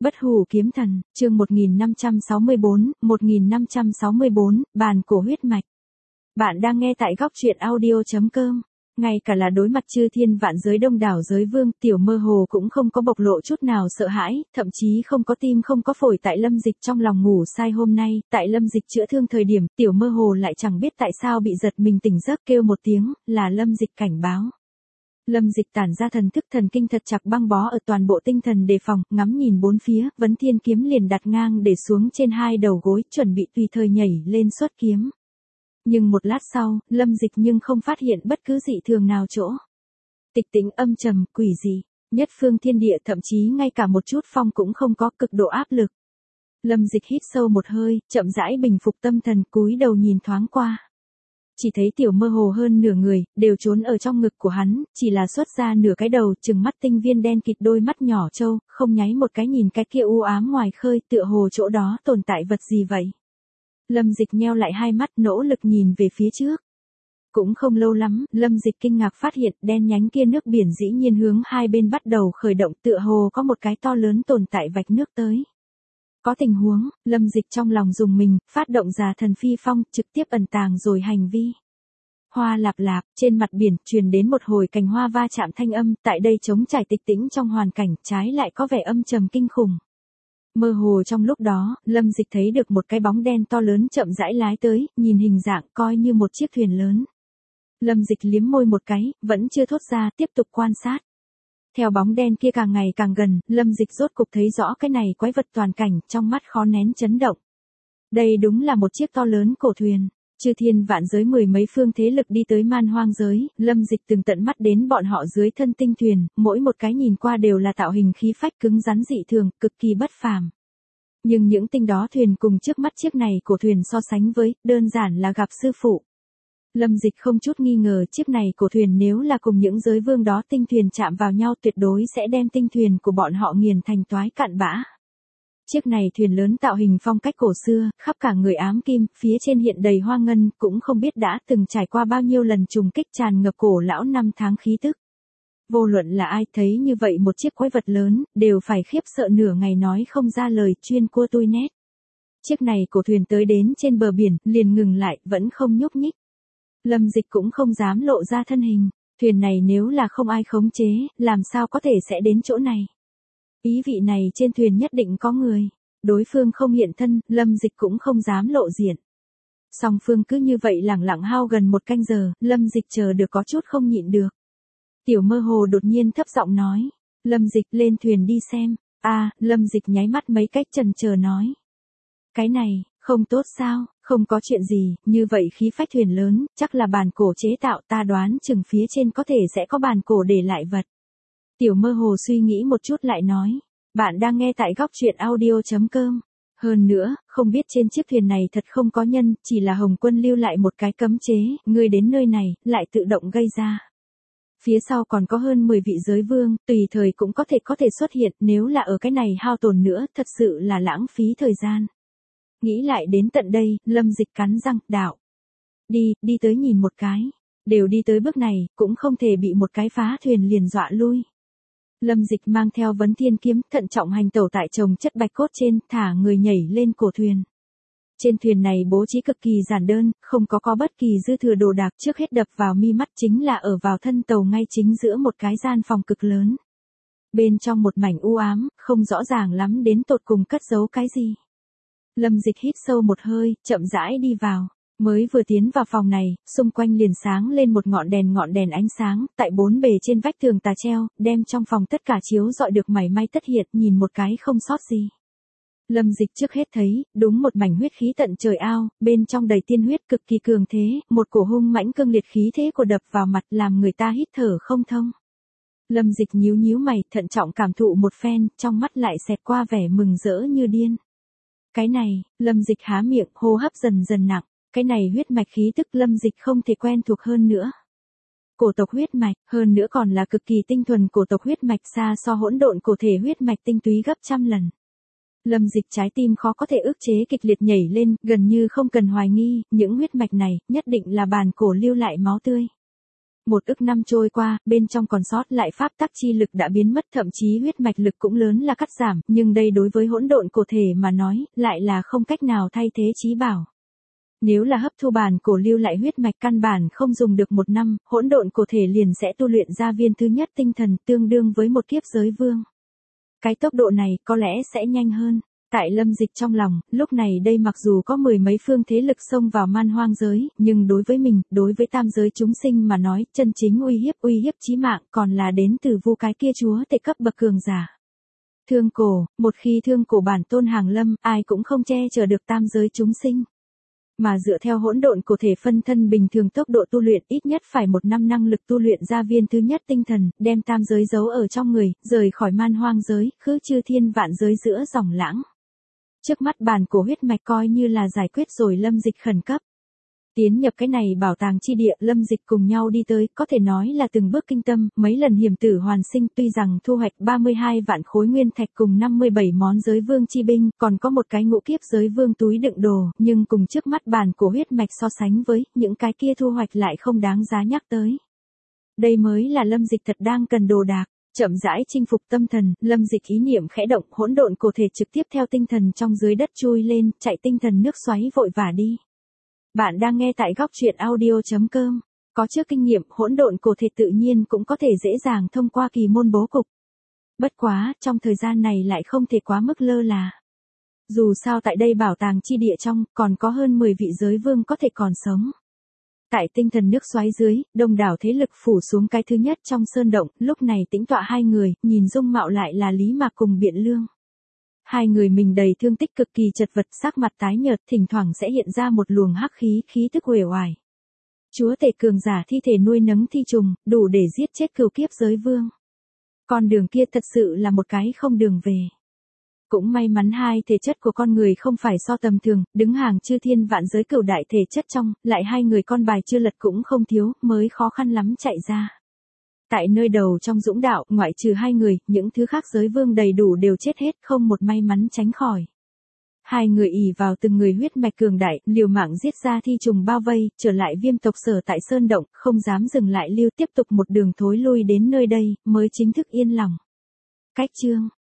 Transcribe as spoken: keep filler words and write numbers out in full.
Bất hủ kiếm thần, chương một nghìn năm trăm sáu mươi tư, một nghìn năm trăm sáu mươi tư, bàn cổ huyết mạch. Bạn đang nghe tại góc truyện audio chấm com. Ngay cả là đối mặt chư thiên vạn giới đông đảo giới vương, Tiểu Mơ Hồ cũng không có bộc lộ chút nào sợ hãi, thậm chí không có tim không có phổi. Tại Lâm Dịch trong lòng ngủ sai hôm nay, tại Lâm Dịch chữa thương thời điểm, Tiểu Mơ Hồ lại chẳng biết tại sao bị giật mình tỉnh giấc, kêu một tiếng, là Lâm Dịch cảnh báo. Lâm Dịch tản ra thần thức thần kinh thật chặt băng bó ở toàn bộ tinh thần đề phòng, ngắm nhìn bốn phía, vấn thiên kiếm liền đặt ngang để xuống trên hai đầu gối, chuẩn bị tùy thời nhảy lên xuất kiếm. Nhưng một lát sau, Lâm Dịch nhưng không phát hiện bất cứ dị thường nào chỗ. Tịch tĩnh âm trầm, quỷ dị, nhất phương thiên địa, thậm chí ngay cả một chút phong cũng không có, cực độ áp lực. Lâm Dịch hít sâu một hơi, chậm rãi bình phục tâm thần, cúi đầu nhìn thoáng qua. Chỉ thấy Tiểu Mơ Hồ hơn nửa người, đều trốn ở trong ngực của hắn, chỉ là xuất ra nửa cái đầu, trừng mắt tinh viên đen kịt đôi mắt nhỏ trâu, không nháy một cái nhìn cái kia u ám ngoài khơi, tựa hồ chỗ đó tồn tại vật gì vậy. Lâm Dịch nheo lại hai mắt, nỗ lực nhìn về phía trước. Cũng không lâu lắm, Lâm Dịch kinh ngạc phát hiện đen nhánh kia nước biển dĩ nhiên hướng hai bên bắt đầu khởi động, tựa hồ có một cái to lớn tồn tại vạch nước tới. Có tình huống, Lâm Dịch trong lòng dùng mình, phát động già thần phi phong, trực tiếp ẩn tàng rồi hành vi. Hoa lạp lạp, trên mặt biển, truyền đến một hồi cành hoa va chạm thanh âm, tại đây trống trải tịch tĩnh trong hoàn cảnh, trái lại có vẻ âm trầm kinh khủng. Mơ hồ trong lúc đó, Lâm Dịch thấy được một cái bóng đen to lớn chậm rãi lái tới, nhìn hình dạng coi như một chiếc thuyền lớn. Lâm Dịch liếm môi một cái, vẫn chưa thốt ra, tiếp tục quan sát. Theo bóng đen kia càng ngày càng gần, Lâm Dịch rốt cục thấy rõ cái này quái vật toàn cảnh, trong mắt khó nén chấn động. Đây đúng là một chiếc to lớn cổ thuyền. Chư thiên vạn giới mười mấy phương thế lực đi tới man hoang giới, Lâm Dịch từng tận mắt đến bọn họ dưới thân tinh thuyền, mỗi một cái nhìn qua đều là tạo hình khí phách cứng rắn dị thường, cực kỳ bất phàm. Nhưng những tinh đó thuyền cùng trước mắt chiếc này cổ thuyền so sánh với, đơn giản là gặp sư phụ. Lâm Dịch không chút nghi ngờ chiếc này cổ thuyền nếu là cùng những giới vương đó tinh thuyền chạm vào nhau tuyệt đối sẽ đem tinh thuyền của bọn họ nghiền thành toái cạn bã. Chiếc này thuyền lớn tạo hình phong cách cổ xưa, khắp cả người ám kim, phía trên hiện đầy hoa ngân, cũng không biết đã từng trải qua bao nhiêu lần trùng kích tràn ngập cổ lão năm tháng khí tức. Vô luận là ai thấy như vậy một chiếc quái vật lớn, đều phải khiếp sợ nửa ngày nói không ra lời, chuyên cua tôi nét. Chiếc này cổ thuyền tới đến trên bờ biển, liền ngừng lại, vẫn không nhúc nhích. Lâm Dịch cũng không dám lộ ra thân hình, thuyền này nếu là không ai khống chế, làm sao có thể sẽ đến chỗ này. Ý vị này trên thuyền nhất định có người, đối phương không hiện thân, Lâm Dịch cũng không dám lộ diện. Song phương cứ như vậy lẳng lặng hao gần một canh giờ, Lâm Dịch chờ được có chút không nhịn được. Tiểu Mơ Hồ đột nhiên thấp giọng nói, Lâm Dịch lên thuyền đi xem. A, à, Lâm Dịch nháy mắt mấy cách chần chờ nói. Cái này, không tốt sao, không có chuyện gì, như vậy khí phách thuyền lớn, chắc là bàn cổ chế tạo, ta đoán chừng phía trên có thể sẽ có bàn cổ để lại vật. Tiểu Mơ Hồ suy nghĩ một chút lại nói, bạn đang nghe tại góc truyện audio chấm com. Hơn nữa, không biết trên chiếc thuyền này thật không có nhân, chỉ là Hồng Quân lưu lại một cái cấm chế, ngươi đến nơi này, lại tự động gây ra. Phía sau còn có hơn mười vị giới vương, tùy thời cũng có thể có thể xuất hiện, nếu là ở cái này hao tổn nữa, thật sự là lãng phí thời gian. Nghĩ lại đến tận đây, Lâm Dịch cắn răng, đạo. Đi, đi tới nhìn một cái. Đều đi tới bước này, cũng không thể bị một cái phá thuyền liền dọa lui. Lâm Dịch mang theo vấn thiên kiếm, thận trọng hành tẩu tại chồng chất bạch cốt trên, thả người nhảy lên cổ thuyền. Trên thuyền này bố trí cực kỳ giản đơn, không có có bất kỳ dư thừa đồ đạc, trước hết đập vào mi mắt chính là ở vào thân tàu ngay chính giữa một cái gian phòng cực lớn. Bên trong một mảnh u ám, không rõ ràng lắm đến tột cùng cất giấu cái gì. Lâm Dịch hít sâu một hơi, chậm rãi đi vào. Mới vừa tiến vào phòng này, xung quanh liền sáng lên một ngọn đèn ngọn đèn ánh sáng, tại bốn bề trên vách tường tà treo, đem trong phòng tất cả chiếu dọi được mảy may tất hiện, nhìn một cái không sót gì. Lâm Dịch trước hết thấy, đúng một mảnh huyết khí tận trời ao, bên trong đầy tiên huyết cực kỳ cường thế, một cổ hung mãnh cương liệt khí thế của đập vào mặt làm người ta hít thở không thông. Lâm Dịch nhíu nhíu mày, thận trọng cảm thụ một phen, trong mắt lại xẹt qua vẻ mừng rỡ như điên. Cái này, Lâm Dịch há miệng, hô hấp dần dần nặng, cái này huyết mạch khí tức Lâm Dịch không thể quen thuộc hơn nữa. Cổ tộc huyết mạch, hơn nữa còn là cực kỳ tinh thuần cổ tộc huyết mạch, xa so hỗn độn cổ thể huyết mạch tinh túy gấp trăm lần. Lâm Dịch trái tim khó có thể ức chế kịch liệt nhảy lên, gần như không cần hoài nghi, những huyết mạch này, nhất định là bàn cổ lưu lại máu tươi. Một ức năm trôi qua, bên trong còn sót lại pháp tắc chi lực đã biến mất, thậm chí huyết mạch lực cũng lớn là cắt giảm, nhưng đây đối với hỗn độn cổ thể mà nói, lại là không cách nào thay thế chí bảo. Nếu là hấp thu bản cổ lưu lại huyết mạch căn bản không dùng được một năm, hỗn độn cổ thể liền sẽ tu luyện ra viên thứ nhất tinh thần tương đương với một kiếp giới vương. Cái tốc độ này có lẽ sẽ nhanh hơn. Tại Lâm Dịch trong lòng, lúc này đây mặc dù có mười mấy phương thế lực xông vào man hoang giới, nhưng đối với mình, đối với tam giới chúng sinh mà nói, chân chính uy hiếp uy hiếp chí mạng còn là đến từ vu cái kia chúa tể cấp bậc cường giả. Thương cổ, một khi thương cổ bản tôn hàng lâm, ai cũng không che chở được tam giới chúng sinh. Mà dựa theo hỗn độn cổ thể phân thân bình thường tốc độ tu luyện ít nhất phải một năm năng lực tu luyện ra viên thứ nhất tinh thần, đem tam giới giấu ở trong người, rời khỏi man hoang giới, khứ chư thiên vạn giới giữa dòng lãng. Trước mắt bản cổ huyết mạch coi như là giải quyết rồi Lâm Dịch khẩn cấp. Tiến nhập cái này bảo tàng chi địa, Lâm Dịch cùng nhau đi tới, có thể nói là từng bước kinh tâm, mấy lần hiểm tử hoàn sinh, tuy rằng thu hoạch ba mươi hai vạn khối nguyên thạch cùng năm mươi bảy món giới vương chi binh, còn có một cái ngũ kiếp giới vương túi đựng đồ, nhưng cùng trước mắt bản cổ huyết mạch so sánh với, những cái kia thu hoạch lại không đáng giá nhắc tới. Đây mới là Lâm Dịch thật đang cần đồ đạc. Chậm rãi chinh phục tâm thần, Lâm Dịch ý niệm khẽ động, hỗn độn cổ thể trực tiếp theo tinh thần trong dưới đất chui lên, chạy tinh thần nước xoáy vội vã đi. Bạn đang nghe tại góc truyện audio chấm com. Có trước kinh nghiệm, hỗn độn cổ thể tự nhiên cũng có thể dễ dàng thông qua kỳ môn bố cục. Bất quá, trong thời gian này lại không thể quá mức lơ là. Dù sao tại đây bảo tàng chi địa trong, còn có hơn mười vị giới vương có thể còn sống. Tại tinh thần nước xoáy dưới, đông đảo thế lực phủ xuống cái thứ nhất trong sơn động, lúc này tĩnh tọa hai người, nhìn dung mạo lại là Lý Mạc cùng Biện Lương. Hai người mình đầy thương tích cực kỳ chật vật, sắc mặt tái nhợt, thỉnh thoảng sẽ hiện ra một luồng hắc khí, khí tức uể oải. Chúa tể cường giả thi thể nuôi nấng thi trùng, đủ để giết chết cửu kiếp giới vương. Con đường kia thật sự là một cái không đường về. Cũng may mắn hai thể chất của con người không phải so tầm thường, đứng hàng chư thiên vạn giới cửu đại thể chất trong, lại hai người con bài chưa lật cũng không thiếu, mới khó khăn lắm chạy ra. Tại nơi đầu trong dũng đạo, ngoại trừ hai người, những thứ khác giới vương đầy đủ đều chết hết, không một may mắn tránh khỏi. Hai người ỷ vào từng người huyết mạch cường đại, liều mạng giết ra thi trùng bao vây, trở lại Viêm tộc sở tại sơn động, không dám dừng lại lưu tiếp tục một đường thối lui đến nơi đây, mới chính thức yên lòng. Cách chương